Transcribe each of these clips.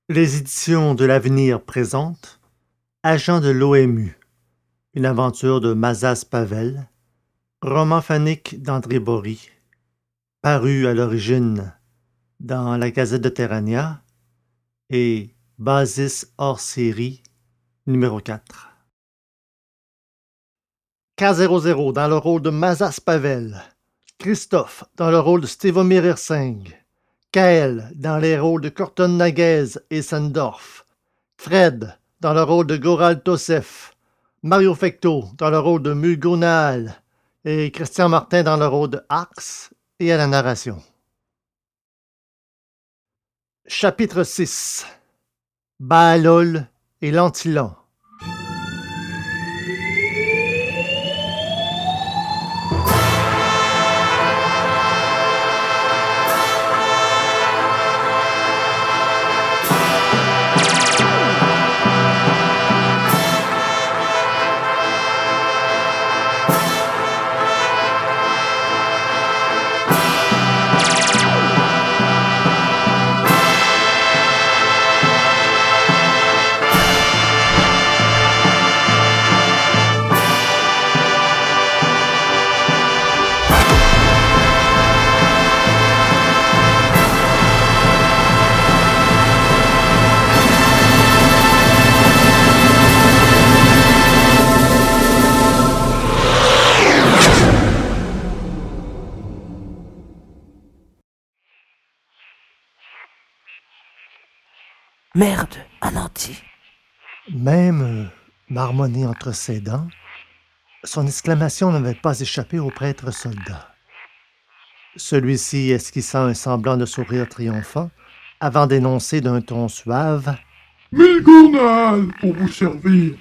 Les éditions de l'Avenir présentent Agent de l'OMU, une aventure de Mazas Pavel, roman phonique d'André Bory, paru à l'origine dans la Gazette de Terrania et Basis hors série numéro 4. K00 dans le rôle de Mazas Pavel, Christophe dans le rôle de Stevomir Hersing, Kael dans les rôles de Corton Naguez et Sandorf, Fred dans le rôle de Goral Tosef, Mario Fecto dans le rôle de Mugo Naal et Christian Martin dans le rôle de Axe et à la narration. Chapitre 6. Baalol et l'Antilon. Merde, un anti. Même marmonné entre ses dents, son exclamation n'avait pas échappé au prêtre soldat. Celui-ci esquissa un semblant de sourire triomphant avant d'énoncer d'un ton suave: Milgournal, pour vous servir.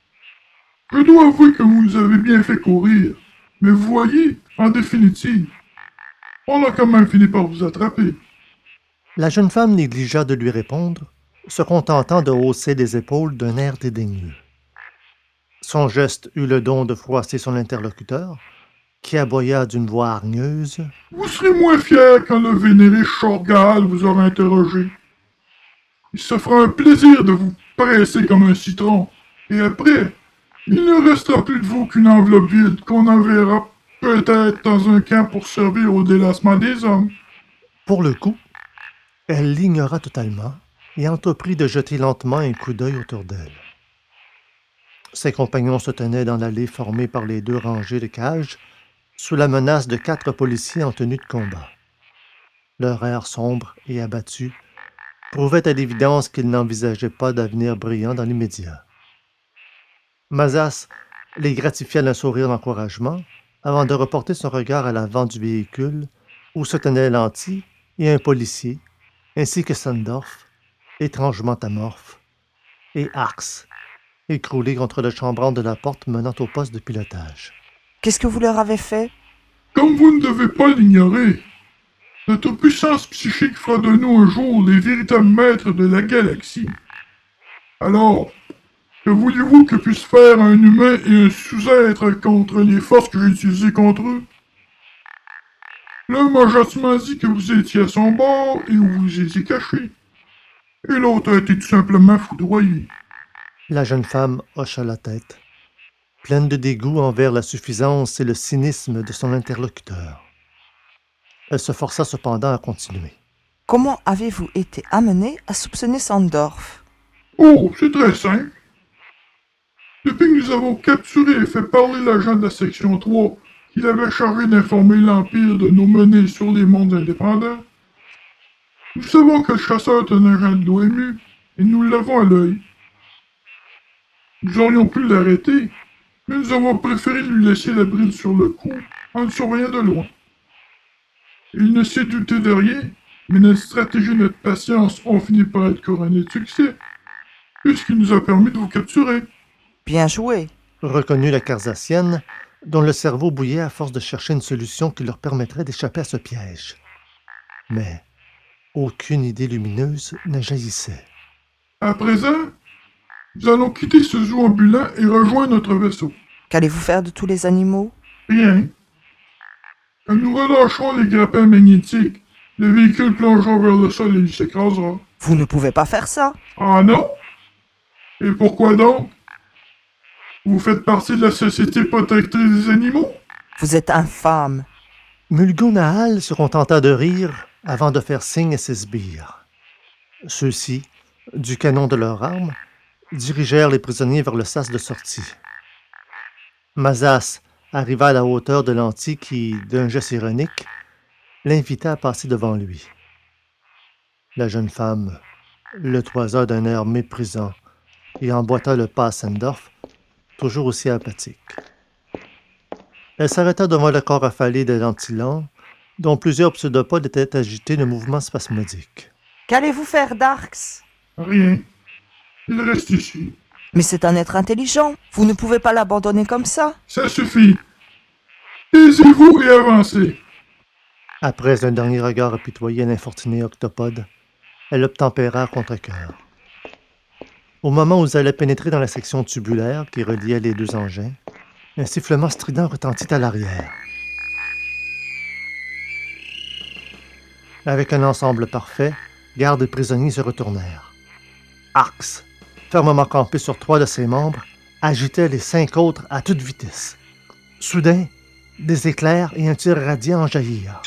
Je dois avouer que vous nous avez bien fait courir, mais vous voyez, en définitive, on a quand même fini par vous attraper. La jeune femme négligea de lui répondre, se contentant de hausser les épaules d'un air dédaigneux. Son geste eut le don de froisser son interlocuteur, qui aboya d'une voix hargneuse: Vous serez moins fier quand le vénéré Shorgal vous aura interrogé. Il se fera un plaisir de vous presser comme un citron, et après, il ne restera plus de vous qu'une enveloppe vide qu'on enverra peut-être dans un camp pour servir au délassement des hommes. Pour le coup, elle l'ignora totalement et entreprit de jeter lentement un coup d'œil autour d'elle. Ses compagnons se tenaient dans l'allée formée par les deux rangées de cages, sous la menace de 4 policiers en tenue de combat. Leur air sombre et abattu prouvait à l'évidence qu'ils n'envisageaient pas d'avenir brillant dans l'immédiat. Mazas les gratifia d'un sourire d'encouragement avant de reporter son regard à l'avant du véhicule où se tenaient l'anti et un policier, ainsi que Sandorf, étrangement amorphe, et Axe, écroulé contre le chambranle de la porte menant au poste de pilotage. Qu'est-ce que vous leur avez fait? Comme vous ne devez pas l'ignorer, notre puissance psychique fera de nous un jour les véritables maîtres de la galaxie. Alors, que voulez-vous que puisse faire un humain et un sous-être contre les forces que j'ai utilisées contre eux? L'un m'a gentiment dit que vous étiez à son bord et où vous étiez caché. Et l'autre a été tout simplement foudroyé. La jeune femme hocha la tête, pleine de dégoût envers la suffisance et le cynisme de son interlocuteur. Elle se força cependant à continuer. Comment avez-vous été amené à soupçonner Sandorf? Oh, c'est très simple. Depuis que nous avons capturé et fait parler l'agent de la section 3 qu'il avait chargé d'informer l'Empire de nos menées sur les mondes indépendants, nous savons que le chasseur est un agent de l'OMU et nous l'avons à l'œil. Nous aurions pu l'arrêter, mais nous avons préféré lui laisser la bride sur le cou en le surveillant de loin. Il ne s'est douté de rien, mais notre stratégie et notre patience ont fini par être couronnées de succès, puisqu'il nous a permis de vous capturer. Bien joué. Reconnut la Carzassienne, dont le cerveau bouillait à force de chercher une solution qui leur permettrait d'échapper à ce piège. Mais aucune idée lumineuse ne jaillissait. À présent, nous allons quitter ce zoo ambulant et rejoindre notre vaisseau. Qu'allez-vous faire de tous les animaux? Rien. Quand nous relâcherons les grappins magnétiques, le véhicule plongera vers le sol et il s'écrasera. Vous ne pouvez pas faire ça. Ah non? Et pourquoi donc? Vous faites partie de la Société protectrice des animaux? Vous êtes infâme. Mulgo Nahal se contenta de rire avant de faire signe à ses sbires. Ceux-ci, du canon de leurs armes, dirigèrent les prisonniers vers le sas de sortie. Mazas arriva à la hauteur de l'anti qui, d'un geste ironique, l'invita à passer devant lui. La jeune femme le toisa d'un air méprisant et emboîta le pas à Sandorf, toujours aussi apathique. Elle s'arrêta devant le corps affalé de l'antilan, dont plusieurs pseudopodes étaient agités de mouvements spasmodiques. Qu'allez-vous faire, Darks? Rien. Il reste ici. Mais c'est un être intelligent. Vous ne pouvez pas l'abandonner comme ça. Ça suffit. Taisez-vous et avancez. Après un dernier regard apitoyé à l'infortuné octopode, elle obtempéra contre cœur. Au moment où ils allaient pénétrer dans la section tubulaire qui reliait les deux engins, un sifflement strident retentit à l'arrière. Avec un ensemble parfait, gardes et prisonniers se retournèrent. Arx, fermement campé sur 3 de ses membres, agitait les 5 autres à toute vitesse. Soudain, des éclairs et un tir radiant en jaillirent.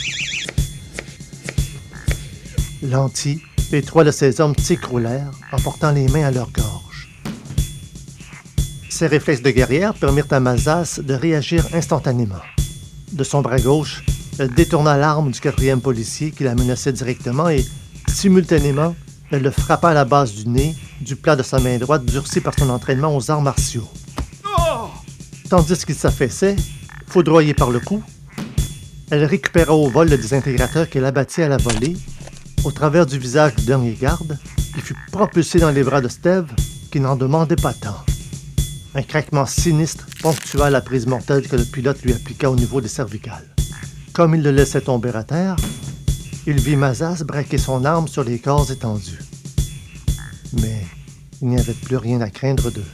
Lanty et 3 de ses hommes s'écroulèrent en portant les mains à leur gorge. Ses réflexes de guerrière permirent à Mazas de réagir instantanément. De son bras gauche, elle détourna l'arme du 4e policier qui la menaçait directement et, simultanément, elle le frappa à la base du nez, du plat de sa main droite durcie par son entraînement aux arts martiaux. Tandis qu'il s'affaissait, foudroyé par le coup, elle récupéra au vol le désintégrateur qu'elle abattit à la volée, au travers du visage du dernier garde, qui fut propulsé dans les bras de Steve, qui n'en demandait pas tant. Un craquement sinistre ponctua la prise mortelle que le pilote lui appliqua au niveau des cervicales. Comme il le laissait tomber à terre, il vit Mazas braquer son arme sur les corps étendus. Mais il n'y avait plus rien à craindre d'eux.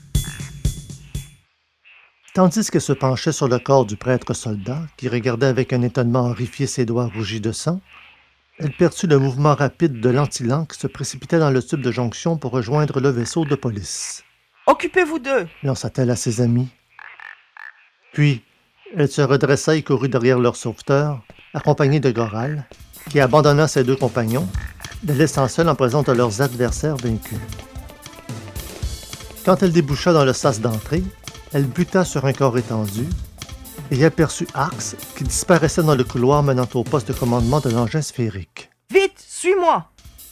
Tandis qu'elle se penchait sur le corps du prêtre soldat, qui regardait avec un étonnement horrifié ses doigts rougis de sang, elle perçut le mouvement rapide de l'antilan qui se précipitait dans le tube de jonction pour rejoindre le vaisseau de police. « Occupez-vous d'eux » lança-t-elle à ses amis. Puis, elle se redressa et courut derrière leur sauveteur, accompagnée de Goral, qui abandonna ses 2 compagnons, les laissant seuls en présence de leurs adversaires vaincus. Quand elle déboucha dans le sas d'entrée, elle buta sur un corps étendu et aperçut Arx qui disparaissait dans le couloir menant au poste de commandement de l'engin sphérique. « Vite, suis-moi »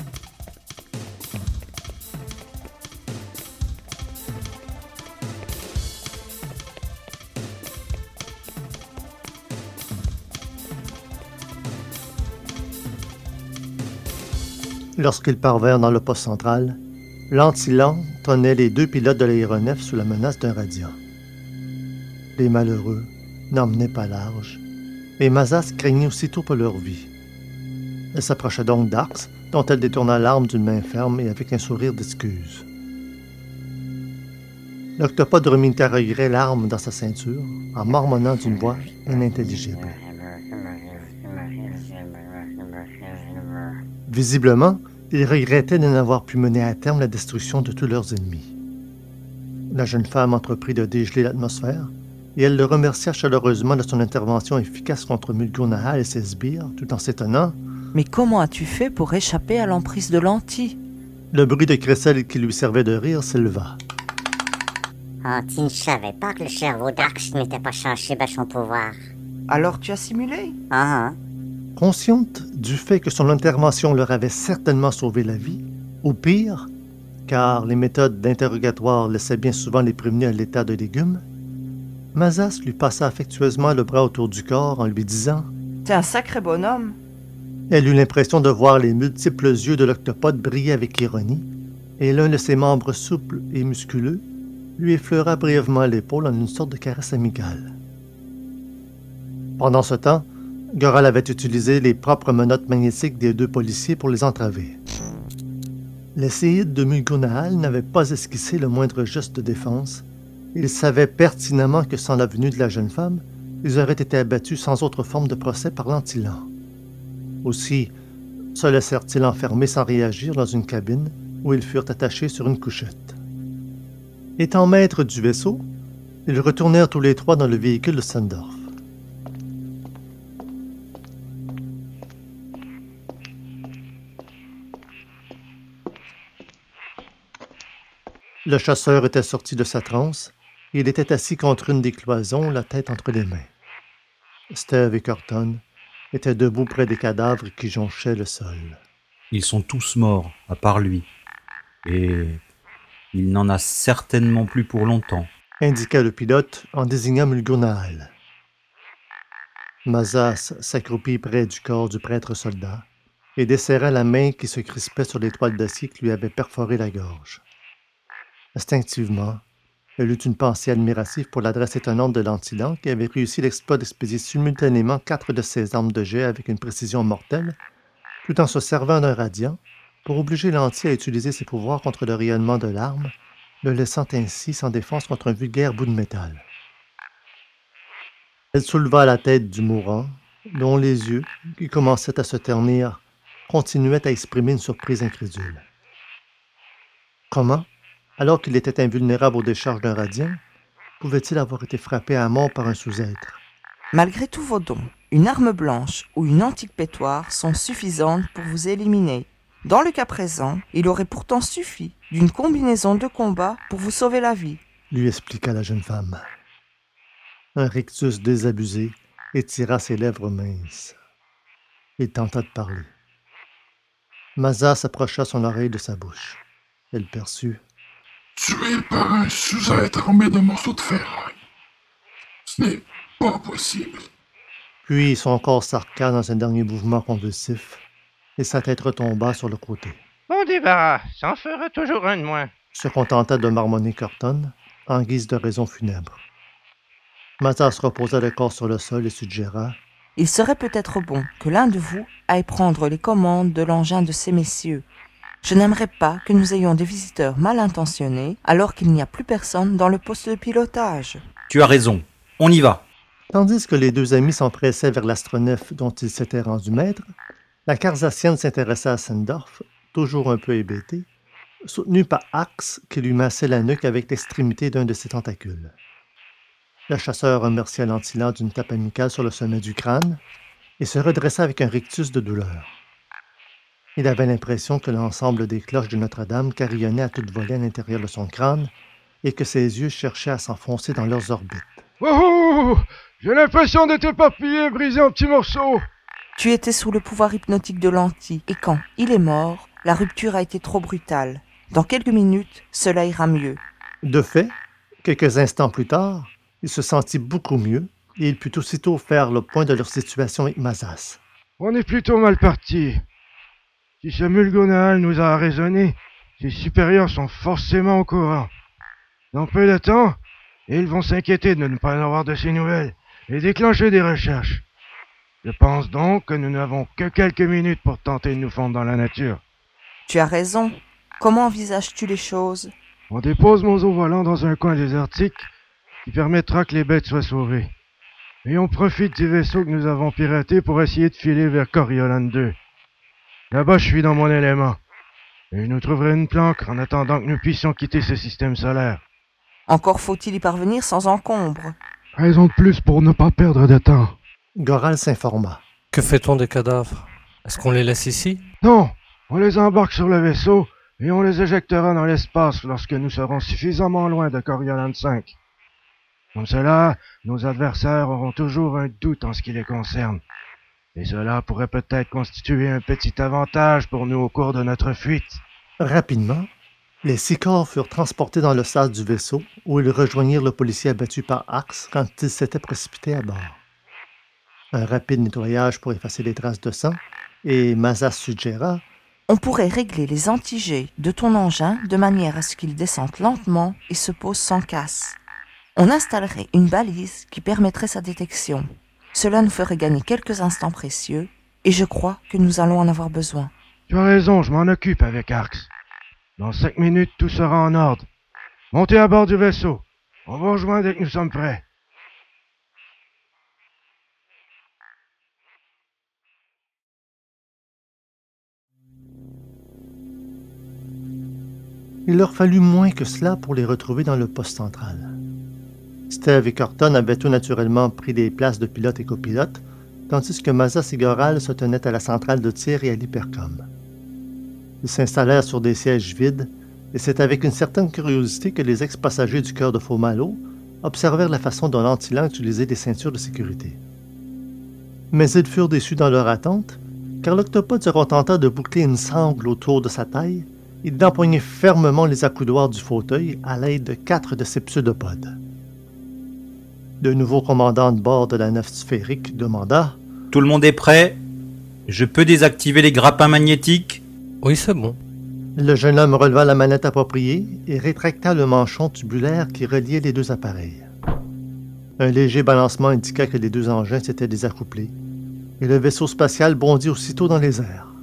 Lorsqu'ils parvinrent dans le poste central, l'antilan tenait les 2 pilotes de l'aéronef sous la menace d'un radiant. Les malheureux n'emmenaient pas large, et Mazas craignait aussitôt pour leur vie. Elle s'approcha donc d'Arx, dont elle détourna l'arme d'une main ferme et avec un sourire d'excuse. L'octopode remit à regret l'arme dans sa ceinture, en marmonnant d'une voix inintelligible. Visiblement, ils regrettaient de n'avoir pu mener à terme la destruction de tous leurs ennemis. La jeune femme entreprit de dégeler l'atmosphère, et elle le remercia chaleureusement de son intervention efficace contre Mulgo Nahal et ses sbires, tout en s'étonnant. « Mais comment as-tu fait pour échapper à l'emprise de Lanty ?» Le bruit de crécelle qui lui servait de rire s'éleva. Oh, tu ne savais pas que le cerveau d'Arx n'était pas sensible à son pouvoir. Alors tu as simulé? Ah, Consciente du fait que son intervention leur avait certainement sauvé la vie, ou pire, car les méthodes d'interrogatoire laissaient bien souvent les prévenus à l'état de légumes, Mazas lui passa affectueusement le bras autour du corps en lui disant « T'es un sacré bonhomme. » Elle eut l'impression de voir les multiples yeux de l'octopode briller avec ironie, et l'un de ses membres souples et musculeux lui effleura brièvement l'épaule en une sorte de caresse amicale. Pendant ce temps, Goral avait utilisé les propres menottes magnétiques des 2 policiers pour les entraver. Les séides de Mulgo Nahal n'avaient pas esquissé le moindre geste de défense. Ils savaient pertinemment que sans la venue de la jeune femme, ils auraient été abattus sans autre forme de procès par l'antilan. Aussi, Se laissèrent-ils enfermer sans réagir dans une cabine où ils furent attachés sur une couchette. Étant maîtres du vaisseau, ils retournèrent tous les trois dans le véhicule de Sandorf. Le chasseur était sorti de sa transe et il était assis contre une des cloisons, la tête entre les mains. Steve et Corton étaient debout près des cadavres qui jonchaient le sol. Ils sont tous morts, à part lui. Et il n'en a certainement plus pour longtemps. Indiqua le pilote en désignant Mulgonal. Mazas s'accroupit près du corps du prêtre soldat et desserra la main qui se crispait sur l'étoile d'acier qui lui avait perforé la gorge. Instinctivement, elle eut une pensée admirative pour l'adresse étonnante de l'Antillan qui avait réussi l'exploit d'expédier simultanément 4 de ses armes de jet avec une précision mortelle, tout en se servant d'un radiant pour obliger l'Anti à utiliser ses pouvoirs contre le rayonnement de l'arme, le laissant ainsi sans défense contre un vulgaire bout de métal. Elle souleva la tête du mourant, dont les yeux, qui commençaient à se ternir, continuaient à exprimer une surprise incrédule. Comment, alors qu'il était invulnérable aux décharges d'un radiant, pouvait-il avoir été frappé à mort par un sous-être? Malgré tous vos dons, une arme blanche ou une antique pétoire sont suffisantes pour vous éliminer. Dans le cas présent, il aurait pourtant suffi d'une combinaison de combat pour vous sauver la vie, Lui expliqua la jeune femme. Un rictus désabusé étira ses lèvres minces. Il tenta de parler. Mazas s'approcha son oreille de sa bouche. Elle perçut. Tué par un sous-être armé de morceaux de ferraille. Ce n'est pas possible. Puis son corps s'arqua dans un dernier mouvement convulsif et sa tête retomba sur le côté. Bon débarras, ça en fera toujours un de moins. Se contenta de marmonner Corton en guise de raison funèbre. Mazas reposa le corps sur le sol et suggéra. il serait peut-être bon que l'un de vous aille prendre les commandes de l'engin de ces messieurs. Je n'aimerais pas que nous ayons des visiteurs mal intentionnés alors qu'il n'y a plus personne dans le poste de pilotage. Tu as raison, on y va. Tandis que les deux amis s'empressaient vers l'astronef dont ils s'étaient rendus maîtres, la Carsassienne s'intéressa à Sandorf, toujours un peu hébété, soutenu par Axe qui lui massait la nuque avec l'extrémité d'un de ses tentacules. Le chasseur remercia l'Antillan d'une tape amicale sur le sommet du crâne et se redressa avec un rictus de douleur. Il avait l'impression que l'ensemble des cloches de Notre-Dame carillonnaient à toute volée à l'intérieur de son crâne et que ses yeux cherchaient à s'enfoncer dans leurs orbites. Oh, j'ai l'impression d'être éparpillé, brisé en petits morceaux. Tu étais sous le pouvoir hypnotique de l'anti, et quand il est mort, la rupture a été trop brutale. Dans quelques minutes, cela ira mieux. De fait, quelques instants plus tard, il se sentit beaucoup mieux et il put aussitôt faire le point de leur situation avec Mazas. On est plutôt mal parti. Si ce Mulgonal nous a raisonné, ses supérieurs sont forcément au courant. Dans peu de temps, ils vont s'inquiéter de ne pas avoir de ces nouvelles et déclencher des recherches. Je pense donc que nous n'avons que quelques minutes pour tenter de nous fondre dans la nature. Tu as raison. Comment envisages-tu les choses? On dépose mon eau volant dans un coin désertique qui permettra que les bêtes soient sauvées. Et on profite du vaisseau que nous avons piraté pour essayer de filer vers Coriolan 2. Là-bas, je suis dans mon élément. Et je nous trouverai une planque en attendant que nous puissions quitter ce système solaire. Encore faut-il y parvenir sans encombre. Raison de plus pour ne pas perdre de temps. Goral s'informa. Que fait-on des cadavres? Est-ce qu'on les laisse ici? Non, on les embarque sur le vaisseau et on les éjectera dans l'espace lorsque nous serons suffisamment loin de Coriolan 5. Comme cela, nos adversaires auront toujours un doute en ce qui les concerne. Et cela pourrait peut-être constituer un petit avantage pour nous au cours de notre fuite. Rapidement, les 6 corps furent transportés dans le sas du vaisseau où ils rejoignirent le policier abattu par Axe quand il s'était précipité à bord. Un rapide nettoyage pour effacer les traces de sang et Mazas suggéra. On pourrait régler les anti-jets de ton engin de manière à ce qu'ils descendent lentement et se posent sans casse. On installerait une balise qui permettrait sa détection. Cela nous ferait gagner quelques instants précieux et je crois que nous allons en avoir besoin. Tu as raison, je m'en occupe avec Axe. Dans 5 minutes, tout sera en ordre. Montez à bord du vaisseau. On va rejoindre dès que nous sommes prêts. Il leur fallut moins que cela pour les retrouver dans le poste central. Steve et Corton avaient tout naturellement pris des places de pilote et copilote, tandis que Mazas et Goral se tenaient à la centrale de tir et à l'hypercom. Ils s'installèrent sur des sièges vides, et c'est avec une certaine curiosité que les ex-passagers du cœur de Faux-Malo observèrent la façon dont l'Antillan utilisait des ceintures de sécurité. Mais ils furent déçus dans leur attente, car l'octopode se contenta de boucler une sangle autour de sa taille et d'empoigner fermement les accoudoirs du fauteuil à l'aide de 4 de ses pseudopodes. Le nouveau commandant de bord de la nef sphérique demanda « Tout le monde est prêt? Je peux désactiver les grappins magnétiques ?» Oui, c'est bon. Le jeune homme releva la manette appropriée et rétracta le manchon tubulaire qui reliait les deux appareils. Un léger balancement indiqua que les deux engins s'étaient désaccouplés, et le vaisseau spatial bondit aussitôt dans les airs.